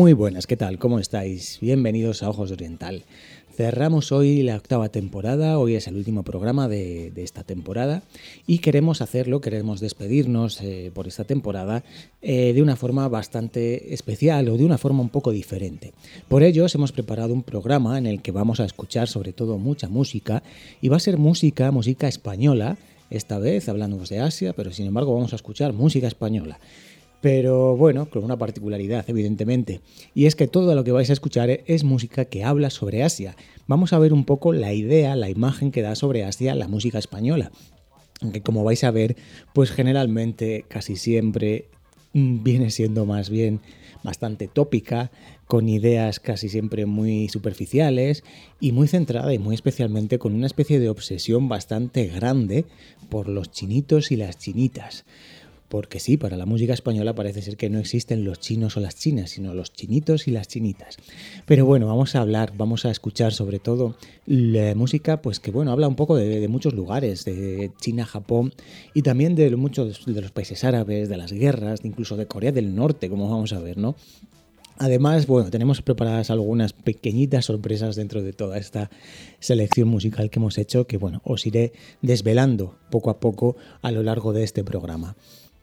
Muy buenas, ¿qué tal? ¿Cómo estáis? Bienvenidos a Ojos de Oriental. Cerramos hoy la 8ª temporada, hoy es el último programa de esta temporada y queremos despedirnos por esta temporada de una forma bastante especial o de una forma un poco diferente. Por ello os hemos preparado un programa en el que vamos a escuchar sobre todo mucha música y va a ser música española, esta vez hablándonos de Asia, pero sin embargo vamos a escuchar música española. Pero bueno, con una particularidad, evidentemente, y es que todo lo que vais a escuchar es música que habla sobre Asia. Vamos a ver un poco la idea, la imagen que da sobre Asia la música española. Aunque como vais a ver, pues generalmente casi siempre viene siendo más bien bastante tópica, con ideas casi siempre muy superficiales y muy centrada y muy especialmente con una especie de obsesión bastante grande por los chinitos y las chinitas. Porque sí, para la música española parece ser que no existen los chinos o las chinas, sino los chinitos y las chinitas. Pero bueno, vamos a escuchar sobre todo la música, pues que bueno, habla un poco de muchos lugares, de China, Japón y también de muchos de los países árabes, de las guerras, incluso de Corea del Norte, como vamos a ver, ¿no? Además, bueno, tenemos preparadas algunas pequeñitas sorpresas dentro de toda esta selección musical que hemos hecho, que bueno, os iré desvelando poco a poco a lo largo de este programa.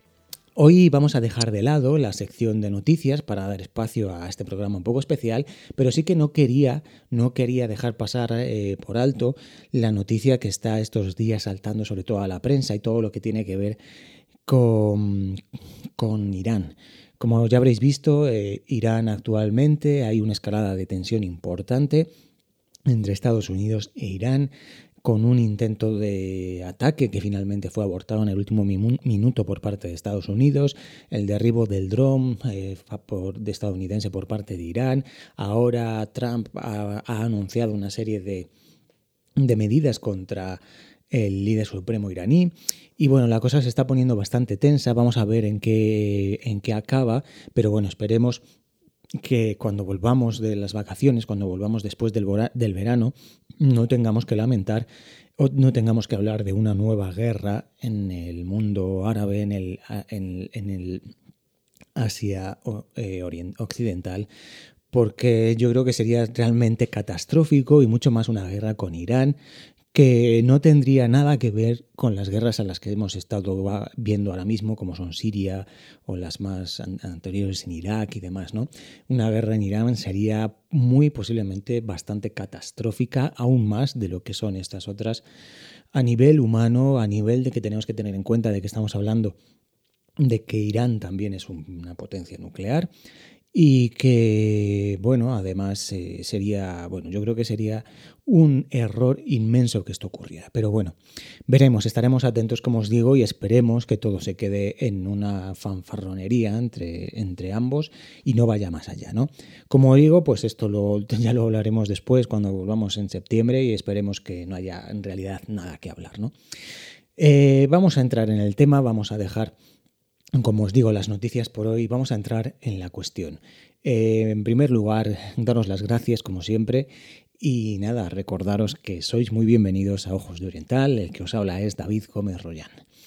Hoy vamos a dejar de lado la sección de noticias para dar espacio a este programa un poco especial, pero sí que no quería dejar pasar por alto la noticia que está estos días saltando sobre todo a la prensa y todo lo que tiene que ver con Irán. Como ya habréis visto, Irán actualmente hay una escalada de tensión importante entre Estados Unidos e Irán, con un intento de ataque que finalmente fue abortado en el último minuto por parte de Estados Unidos, el derribo del dron de estadounidense por parte de Irán. Ahora Trump ha anunciado una serie de medidas contra el líder supremo iraní. Y bueno, la cosa se está poniendo bastante tensa, vamos a ver en qué acaba, pero bueno, esperemos que cuando volvamos de las vacaciones, cuando volvamos después del verano, no tengamos que lamentar o no tengamos que hablar de una nueva guerra en el mundo árabe, en el Asia occidental, porque yo creo que sería realmente catastrófico y mucho más una guerra con Irán, que no tendría nada que ver con las guerras a las que hemos estado viendo ahora mismo, como son Siria o las más anteriores en Irak y demás, ¿no? Una guerra en Irán sería muy posiblemente bastante catastrófica, aún más de lo que son estas otras, a nivel humano, a nivel de que tenemos que tener en cuenta de que estamos hablando de que Irán también es una potencia nuclear. Y que, bueno, además yo creo que sería un error inmenso que esto ocurriera. Pero bueno, veremos, estaremos atentos, como os digo, y esperemos que todo se quede en una fanfarronería entre ambos y no vaya más allá, ¿no? Como digo, pues esto ya lo hablaremos después, cuando volvamos en septiembre, y esperemos que no haya en realidad nada que hablar, ¿no? Vamos a entrar en el tema, vamos a dejar, como os digo, las noticias por hoy, vamos a entrar en la cuestión. En primer lugar, daros las gracias como siempre y nada, recordaros que sois muy bienvenidos a Ojos de Oriental, el que os habla es David Gómez Royán.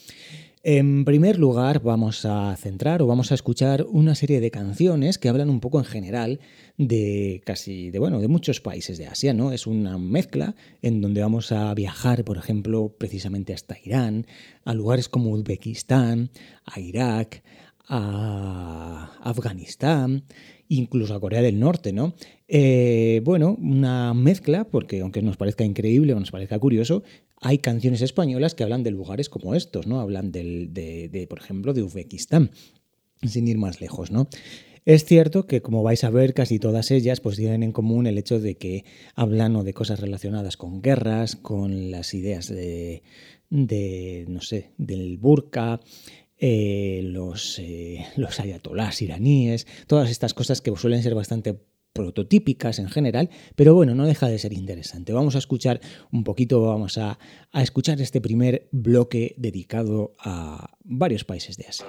En primer lugar, vamos a escuchar una serie de canciones que hablan un poco en general de muchos países de Asia, ¿no? Es una mezcla en donde vamos a viajar, por ejemplo, precisamente hasta Irán, a lugares como Uzbekistán, a Irak, a Afganistán, incluso a Corea del Norte, ¿no? Una mezcla, porque aunque nos parezca increíble o nos parezca curioso, hay canciones españolas que hablan de lugares como estos, ¿no? Hablan por ejemplo, de Uzbekistán, sin ir más lejos, ¿no? Es cierto que, como vais a ver, casi todas ellas pues tienen en común el hecho de que hablan de cosas relacionadas con guerras, con las ideas del burka, los ayatolás iraníes, todas estas cosas que suelen ser bastante prototípicas en general, pero bueno, no deja de ser interesante. Vamos a escuchar un poquito, vamos a escuchar este primer bloque dedicado a varios países de Asia.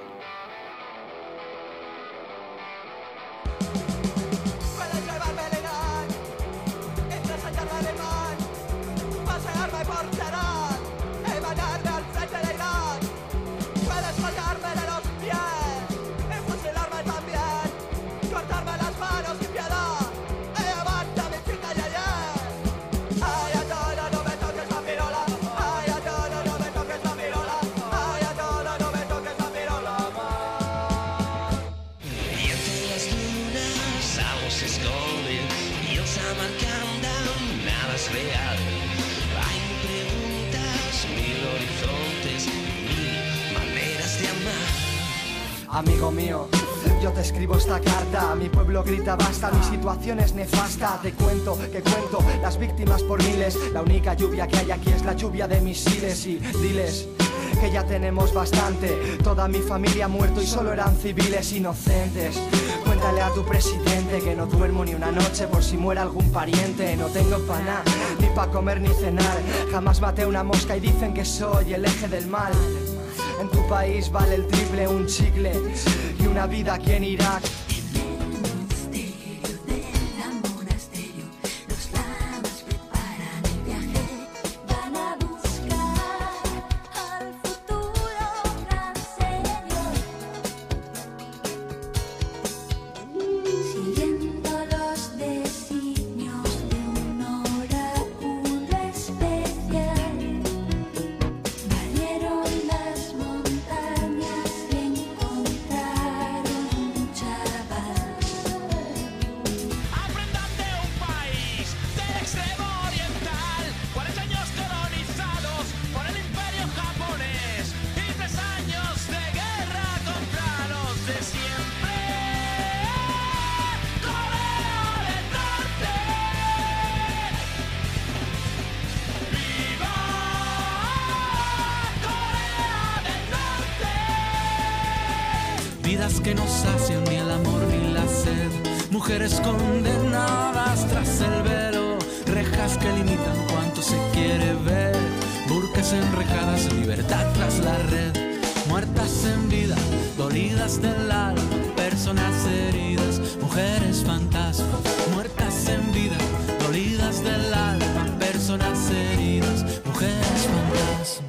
Cortarme las manos. tiempo se esconde y os amarcan, nada es real. Hay preguntas, mil horizontes, mil maneras de amar. Amigo mío, yo te escribo esta carta. Mi pueblo grita basta, mi situación es nefasta. Te cuento, que cuento, las víctimas por miles. La única lluvia que hay aquí es la lluvia de misiles. Y diles que ya tenemos bastante. Toda mi familia ha muerto y solo eran civiles inocentes. Cuéntale a tu presidente que no duermo ni una noche por si muere algún pariente. No tengo pa' nada, ni pa' comer ni cenar. Jamás maté una mosca y dicen que soy el eje del mal. En tu país vale el triple un chicle y una vida aquí en Irak. Vidas que no sacian ni el amor ni la sed. Mujeres condenadas tras el velo. Rejas que limitan cuanto se quiere ver. Burcas enrejadas, libertad tras la red. Muertas en vida, dolidas del alma. Personas heridas, mujeres fantasmas. Muertas en vida, dolidas del alma. Personas heridas, mujeres fantasmas.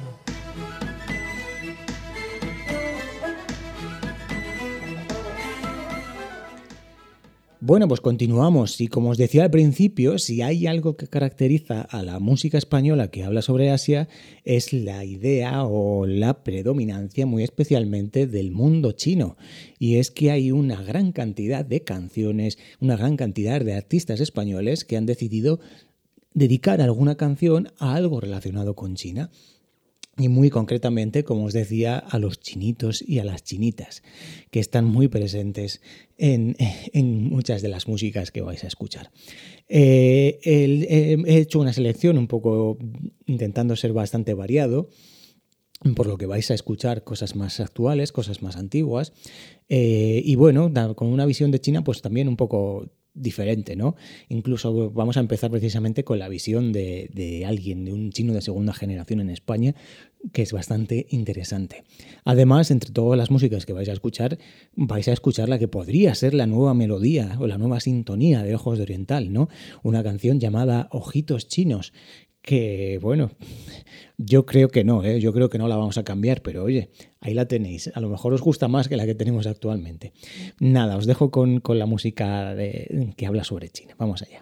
Bueno, pues continuamos y como os decía al principio, si hay algo que caracteriza a la música española que habla sobre Asia es la idea o la predominancia muy especialmente del mundo chino, y es que hay una gran cantidad de canciones, una gran cantidad de artistas españoles que han decidido dedicar alguna canción a algo relacionado con China. Y muy concretamente, como os decía, a los chinitos y a las chinitas, que están muy presentes en muchas de las músicas que vais a escuchar. He hecho una selección un poco intentando ser bastante variado, por lo que vais a escuchar cosas más actuales, cosas más antiguas, y bueno, con una visión de China pues también un poco diferente, ¿no? Incluso vamos a empezar precisamente con la visión de alguien, de un chino de segunda generación en España, que es bastante interesante. Además, entre todas las músicas que vais a escuchar la que podría ser la nueva melodía o la nueva sintonía de Ojos de Oriental, ¿no? Una canción llamada Ojitos Chinos, que, bueno, yo creo que no, yo creo que no la vamos a cambiar, pero oye, ahí la tenéis. A lo mejor os gusta más que la que tenemos actualmente. Nada, os dejo con la música que habla sobre China. Vamos allá.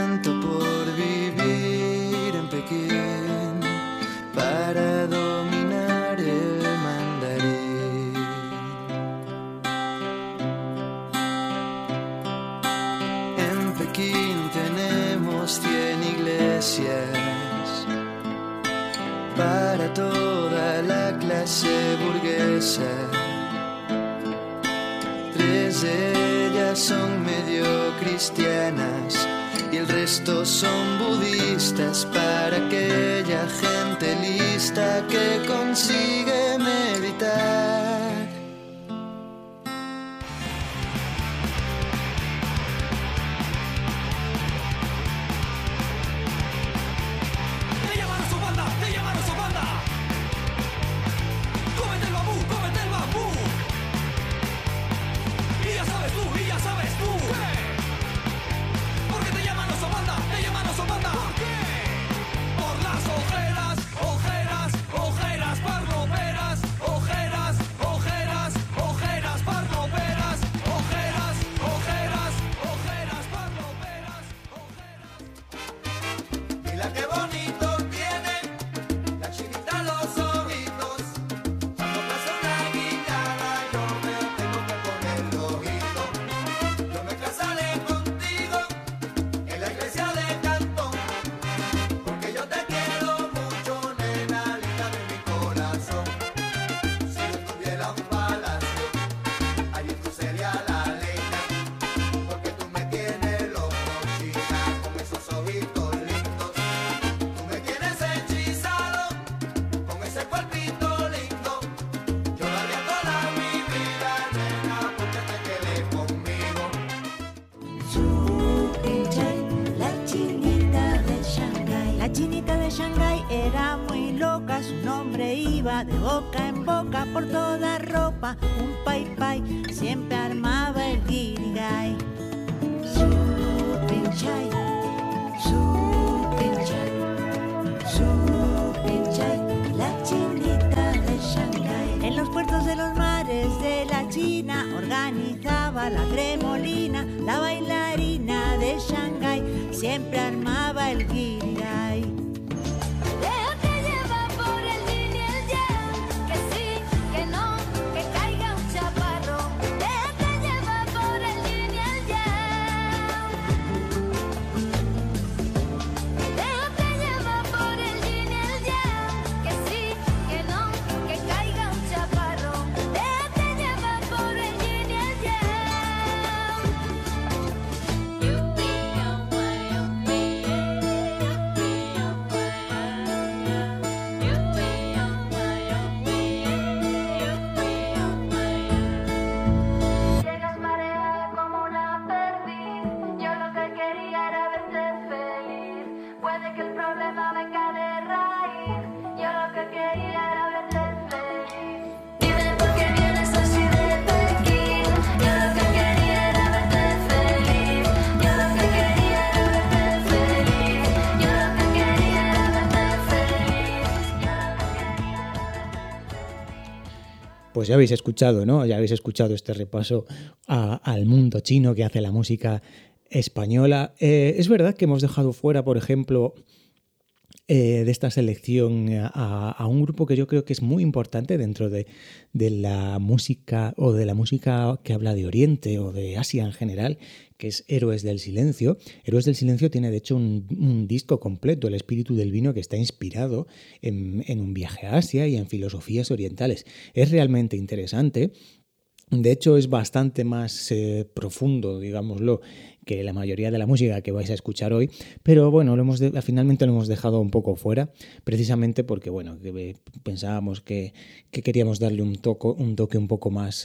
Para dominar clase burguesa. 3 de ellas son medio cristianas y el resto son budistas, para aquella gente lista que consigue meditar. De boca en boca por toda ropa, un pai pai siempre armaba el guirigay. Su pinchay, la chinita de Shanghái. En los puertos de los mares de la China organizaba la cremolina, la bailarina de Shanghái siempre armaba el guirigay. Pues ya habéis escuchado, ¿no? Ya habéis escuchado este repaso al mundo chino que hace la música española. Es verdad que hemos dejado fuera, por ejemplo, de esta selección a un grupo que yo creo que es muy importante dentro de la música, o de la música que habla de Oriente o de Asia en general, que es Héroes del Silencio. Héroes del Silencio tiene de hecho un disco completo, El espíritu del vino, que está inspirado en un viaje a Asia y en filosofías orientales. Es realmente interesante. De hecho, es bastante más profundo, digámoslo, que la mayoría de la música que vais a escuchar hoy, pero bueno, finalmente lo hemos dejado un poco fuera, precisamente porque bueno, pensábamos que queríamos darle un toque un poco más,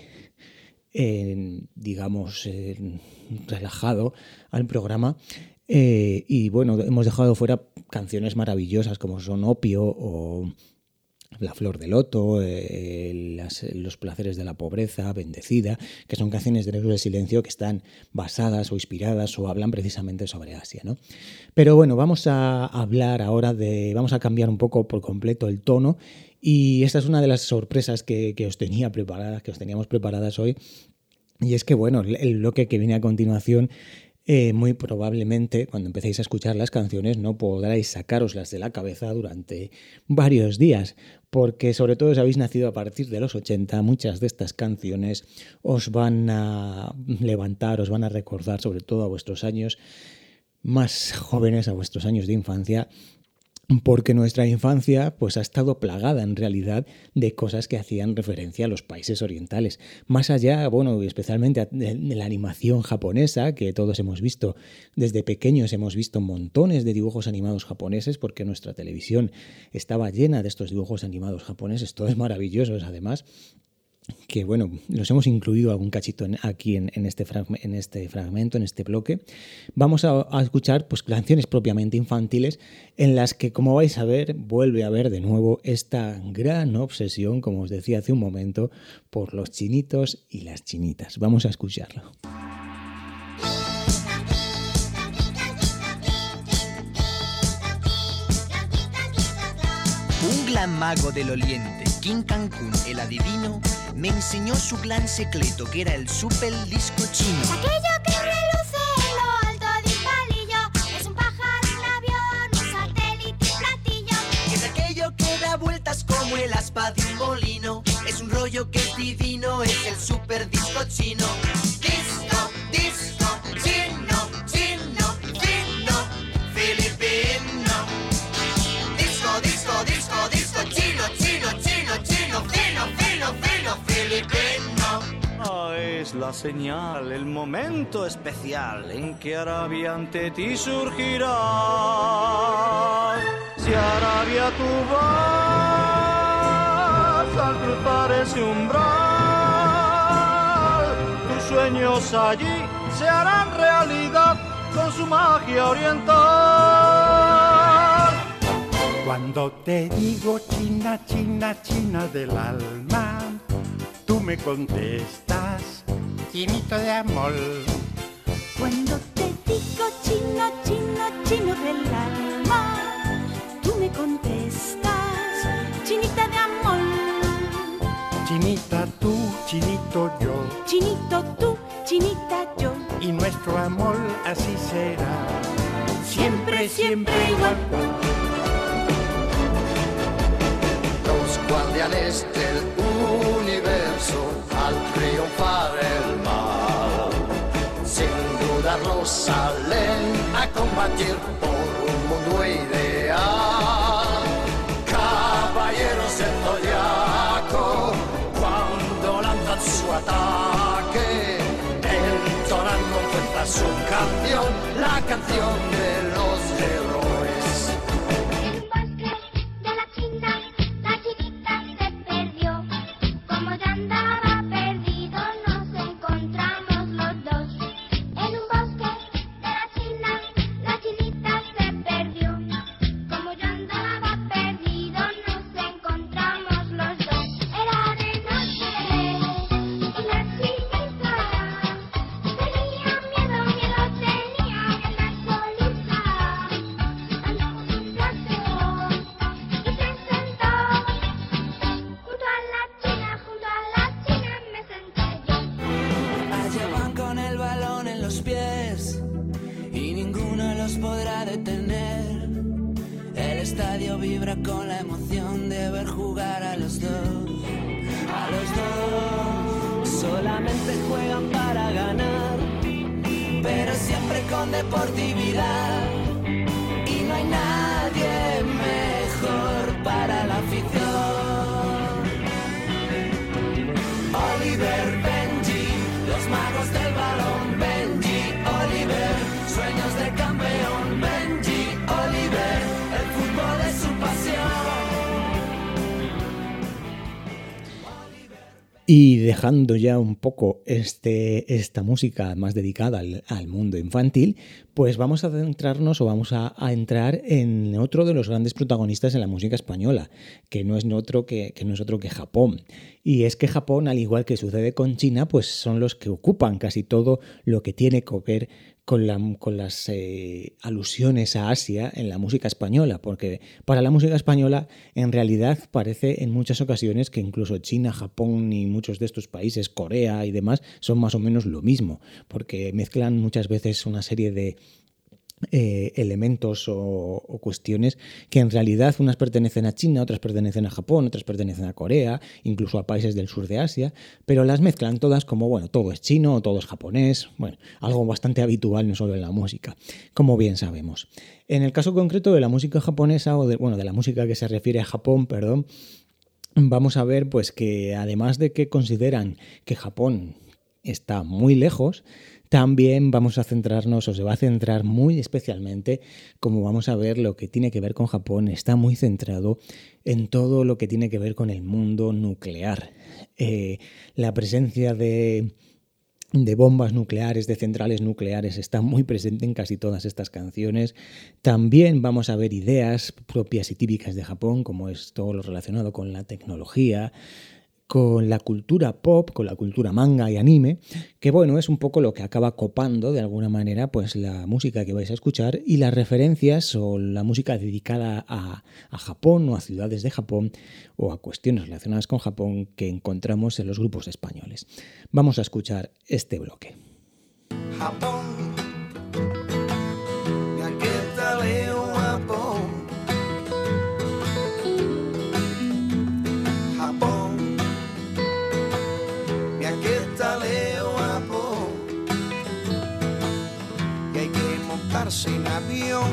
digamos, relajado al programa. Y bueno, hemos dejado fuera canciones maravillosas como son Opio o La flor de loto, Los placeres de la pobreza, Bendecida, que son canciones de Héroes del Silencio que están basadas o inspiradas o hablan precisamente sobre Asia, ¿no? Pero bueno, vamos a hablar ahora vamos a cambiar un poco por completo el tono, y esta es una de las sorpresas que os teníamos preparadas hoy, y es que bueno, el bloque que viene a continuación, muy probablemente cuando empecéis a escuchar las canciones no podráis sacároslas de la cabeza durante varios días, porque sobre todo si habéis nacido a partir de los 80, muchas de estas canciones os van a levantar, os van a recordar sobre todo a vuestros años más jóvenes, a vuestros años de infancia, porque nuestra infancia pues ha estado plagada en realidad de cosas que hacían referencia a los países orientales. Más allá, bueno, especialmente de la animación japonesa, que todos hemos visto desde pequeños, hemos visto montones de dibujos animados japoneses, porque nuestra televisión estaba llena de estos dibujos animados japoneses, todos maravillosos además, que bueno, los hemos incluido algún cachito aquí en este fragmento, en este bloque. Vamos a escuchar pues canciones propiamente infantiles en las que, como vais a ver, vuelve a haber de nuevo esta gran obsesión, como os decía hace un momento, por los chinitos y las chinitas. Vamos a escucharlo. Un gran mago del Oriente, King Cancún, el adivino, me enseñó su gran secreto, que era el super disco chino. Aquello que reluce en lo alto de un palillo, es un pájaro, un avión, un satélite, un platillo. Es aquello que da vueltas como el aspa de un molino, es un rollo que es divino, es el super disco chino. Disco, disco, chino, chino, chino, filipino. Disco, disco, disco, disco, chino, chino, chino, chino, fino, fino, fino, filipino. Es la señal, el momento especial en que Arabia ante ti surgirá. Si Arabia tú vas al cruzar ese umbral, tus sueños allí se harán realidad con su magia oriental. Cuando te digo China, China, China del alma, tú me contestas, chinito de amor. Cuando te digo chino, chino, chino del alma, tú me contestas, chinita de amor. Chinita tú, chinito yo, Chinito tú, chinita yo, y nuestro amor así será, siempre, siempre igual. Los guardianes del universo al triunfar el mal, sin dudarlo salen a combatir por un mundo ideal. Caballeros del zodiaco, cuando lanzan su ataque, entonan con fuerza su canción, la canción de los héroes. En un bosque de la China, la chinita se perdió. Como ya andaba perdido, nos encontramos los dos. En un bosque de la China, la chinita se perdió. Como ya andaba perdido, nos encontramos los dos. Era de noche y la chinita tenía miedo, miedo tenía de la solita. Andó un paseo y se sentó junto a la China me senté yo. Allá van con el balón en los pies y ninguno los podrá detener. El estadio vibra con la emoción de ver jugar a los dos. A los dos solamente juegan para ganar, pero siempre con deportividad. Y no hay nadie mejor para la afición. Oliver, Benji, los magos del balón. Benji, Oliver, sueños de campeón. Benji, Oliver, el fútbol es su pasión. Y dejando ya un poco esta música más dedicada al mundo infantil, pues vamos a centrarnos o vamos a entrar en otro de los grandes protagonistas en la música española, que no es otro que Japón. Y es que Japón, al igual que sucede con China, pues son los que ocupan casi todo lo que tiene que ver con las alusiones a Asia en la música española, porque para la música española en realidad parece en muchas ocasiones que incluso China, Japón y muchos de estos países, Corea y demás, son más o menos lo mismo, porque mezclan muchas veces una serie de elementos o cuestiones que en realidad unas pertenecen a China, otras pertenecen a Japón, otras pertenecen a Corea, incluso a países del sur de Asia, pero las mezclan todas como, bueno, todo es chino o todo es japonés, bueno, algo bastante habitual no solo en la música, como bien sabemos. En el caso concreto de la música japonesa, de la música que se refiere a Japón, vamos a ver pues que además de que consideran que Japón está muy lejos, también vamos a centrarnos, o se va a centrar muy especialmente, como vamos a ver, lo que tiene que ver con Japón está muy centrado en todo lo que tiene que ver con el mundo nuclear. La presencia de bombas nucleares, de centrales nucleares, está muy presente en casi todas estas canciones. También vamos a ver ideas propias y típicas de Japón, como es todo lo relacionado con la tecnología, con la cultura pop, con la cultura manga y anime, que bueno, es un poco lo que acaba copando de alguna manera pues la música que vais a escuchar y las referencias o la música dedicada a Japón o a ciudades de Japón o a cuestiones relacionadas con Japón que encontramos en los grupos españoles. Vamos a escuchar este bloque. Japón, ¿qué tal Japón? Japón, ¿qué tal Japón? Y hay que montarse en avión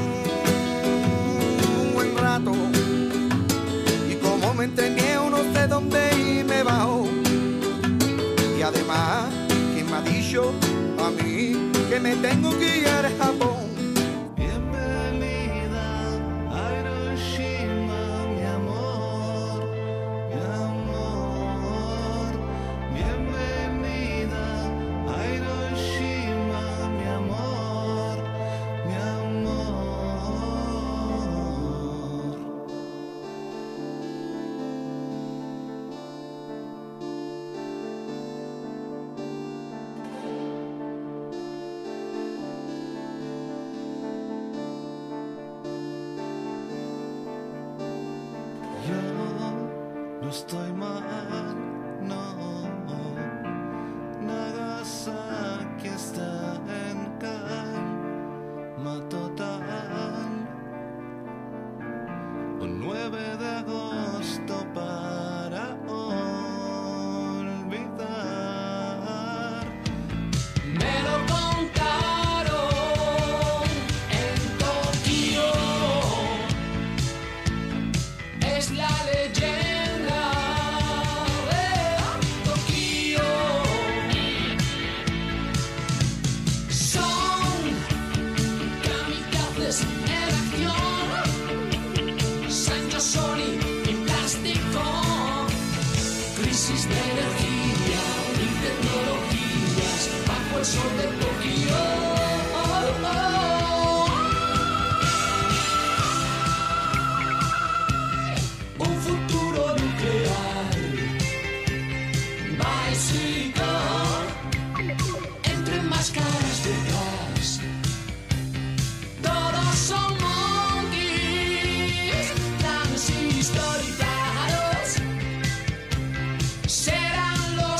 un buen rato. Y como me entregué no sé dónde y me bajo. Y además, ¿quién me ha dicho a mí que me tengo que ir a Japón? Bienvenida a Hiroshima, mi amor, mi amor. Bienvenida a Hiroshima, mi amor, mi amor. No estoy mal, no. Nagasaki está en calma total. Un 9 de agosto para olvidar. Me lo contaron en Tokio. Es la leyenda de Tokio. Son kamikazes en acción. Sancho Sony y plástico. Crisis de energía y tecnologías bajo el sol de Tokio. Un futuro nuclear básico entre máscaras de gas. Todos son monkeys transistorizados. Serán los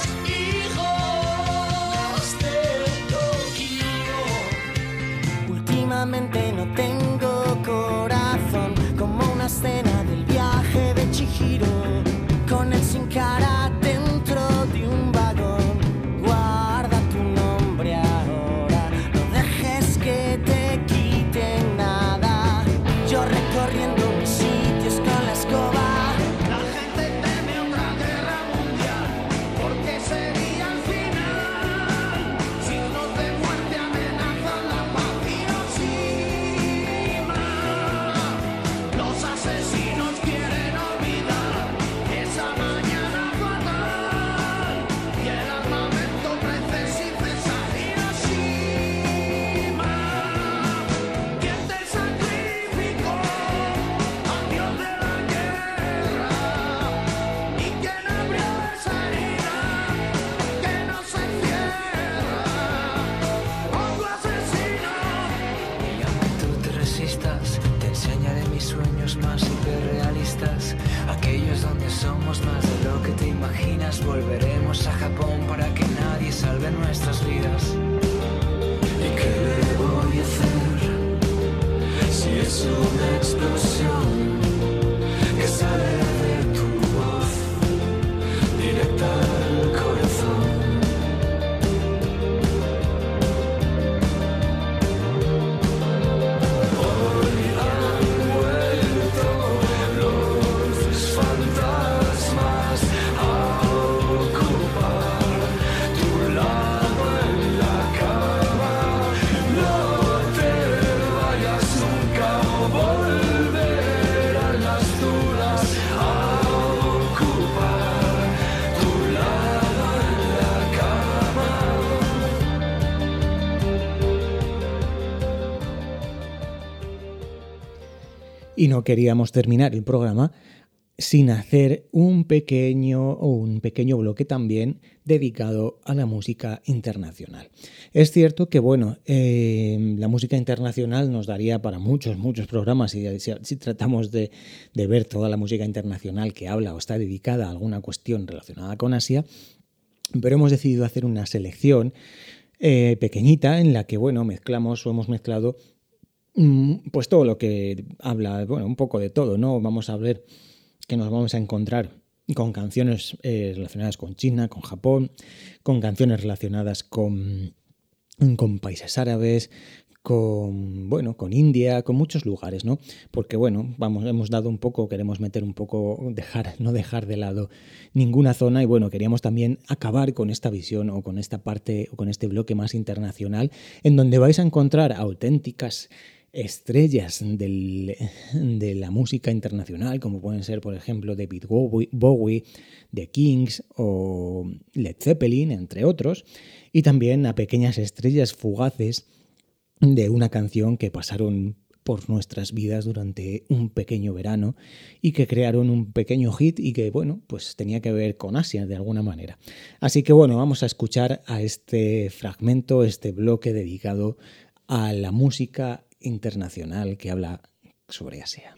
hijos de Tokio. Últimamente no tengo corazón, como una escena del viaje de Chihiro, con el sin cara dentro de un vagón. Guarda tu nombre ahora, no dejes que te quiten nada. Yo recorriendo mis sitios con la escoba. La gente teme otra guerra mundial, porque sería el final. Signos de muerte amenazan la paz. Hiroshima, los asesinos quieren olvidar esa mañana fatal. Y el armamento crece sin cesar. Hiroshima, ¿quién te sacrificó al dios de la guerra? ¿Y quién abrió esa herida que no se cierra? Otro asesino. Y aunque tú te resistas, te enseñaré mis sueños más hiperrealistas, aquellos donde somos más de lo que te imaginas. Volveremos a Japón para que nadie salve nuestras vidas. ¿Y qué le voy a hacer es una explosión que sale de tu voz, directa al corazón. Hoy han vuelto los fantasmas a ocupar tu lado en la cama. No te vayas nunca o volverán las dudas a ocupar tu lado en la cama. Y no queríamos terminar el programa sin hacer un pequeño bloque también dedicado a la música internacional. Es cierto que, bueno, la música internacional nos daría para muchos programas si tratamos de ver toda la música internacional que habla o está dedicada a alguna cuestión relacionada con Asia, pero hemos decidido hacer una selección pequeñita en la que, bueno, hemos mezclado pues todo lo que habla, bueno, un poco de todo, ¿no? Vamos a ver que nos vamos a encontrar con canciones relacionadas con China, con Japón, con canciones relacionadas con países árabes, con India, con muchos lugares, ¿no? Porque, bueno, queremos meter un poco, no dejar de lado ninguna zona y, bueno, queríamos también acabar con esta visión o con esta parte o con este bloque más internacional en donde vais a encontrar auténticas estrellas de la música internacional, como pueden ser, por ejemplo, David Bowie, The Kings o Led Zeppelin, entre otros, y también a pequeñas estrellas fugaces de una canción que pasaron por nuestras vidas durante un pequeño verano y que crearon un pequeño hit y que, bueno, pues tenía que ver con Asia de alguna manera. Así que, bueno, vamos a escuchar a este fragmento, este bloque dedicado a la música internacional que habla sobre Asia.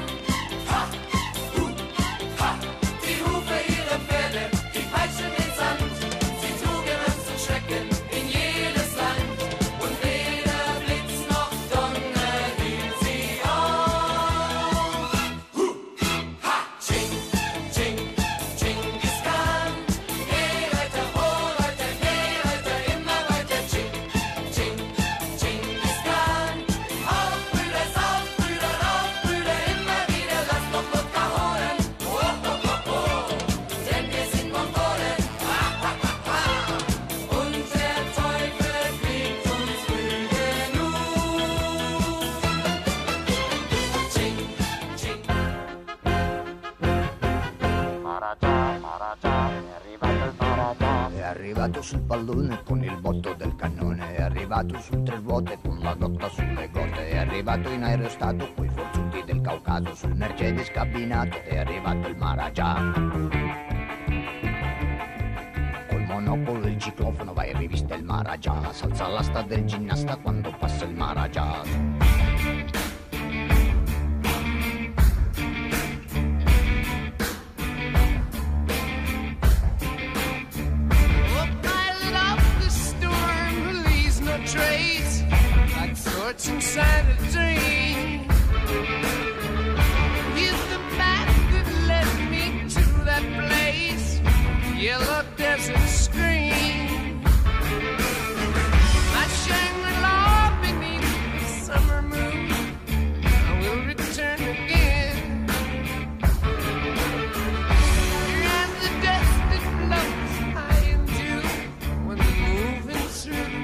Die Hufe ihre Pferde, die Peitschen ins giocato sul pallone con il botto del cannone, è arrivato su 3 ruote con la dotta sulle gote, è arrivato in aerostato coi forzuti del Caucaso, sul Mercedes cabinato è arrivato il Maharaja. Col monocolo il ciclofono vai in rivista il Maharaja, s'alza l'asta del ginnasta quando passa il Maharaja. Trace, like thoughts inside a dream. He's the path that led me to that place, yellow desert screen. My Shangri-La beneath the summer moon, I will return again. And the dust that floats high into when the moving through.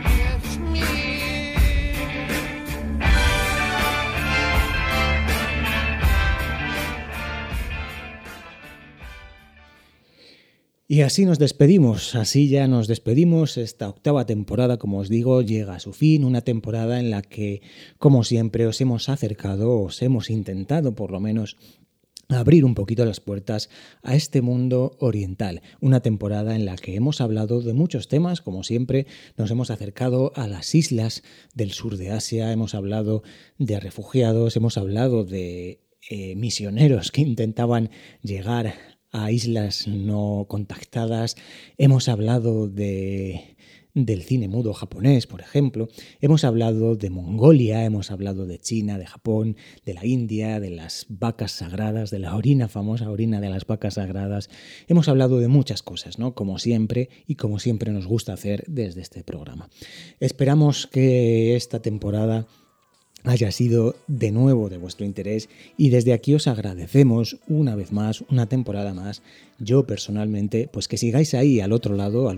Y así nos despedimos, así ya nos despedimos. Esta octava temporada, como os digo, llega a su fin, una temporada en la que, como siempre, os hemos acercado, os hemos intentado por lo menos abrir un poquito las puertas a este mundo oriental. Una temporada en la que hemos hablado de muchos temas, como siempre, nos hemos acercado a las islas del sur de Asia, hemos hablado de refugiados, hemos hablado de misioneros que intentaban llegar a islas no contactadas, hemos hablado del cine mudo japonés, por ejemplo, hemos hablado de Mongolia, hemos hablado de China, de Japón, de la India, de las vacas sagradas, de la orina, famosa orina de las vacas sagradas. Hemos hablado de muchas cosas, ¿no? Como siempre, y como siempre nos gusta hacer desde este programa. Esperamos que esta temporada haya sido de nuevo de vuestro interés y desde aquí os agradecemos una vez más, una temporada más, yo personalmente, pues que sigáis ahí al otro lado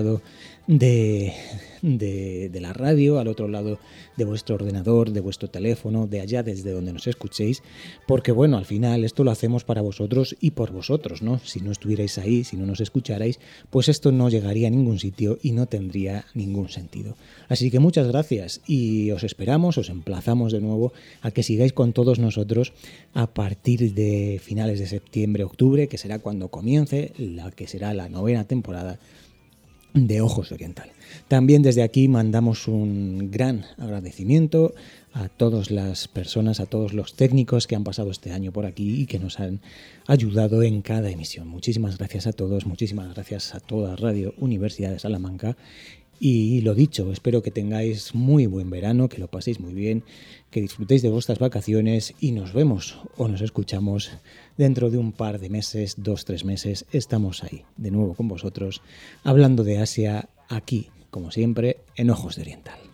de la radio, al otro lado de vuestro ordenador, de vuestro teléfono, de allá desde donde nos escuchéis, porque bueno, al final esto lo hacemos para vosotros y por vosotros, ¿no? Si no estuvierais ahí, si no nos escucharais, pues esto no llegaría a ningún sitio y no tendría ningún sentido. Así que muchas gracias y os esperamos, os emplazamos de nuevo a que sigáis con todos nosotros a partir de finales de septiembre, octubre, que será cuando comience la que será la 9ª temporada de Ojos de Oriental. También desde aquí mandamos un gran agradecimiento a todas las personas, a todos los técnicos que han pasado este año por aquí y que nos han ayudado en cada emisión. Muchísimas gracias a todos, muchísimas gracias a toda Radio Universidad de Salamanca. Y lo dicho, espero que tengáis muy buen verano, que lo paséis muy bien, que disfrutéis de vuestras vacaciones y nos vemos o nos escuchamos dentro de un par de meses, 2-3 meses. Estamos ahí de nuevo con vosotros, hablando de Asia, aquí, como siempre, en Ojos de Oriental.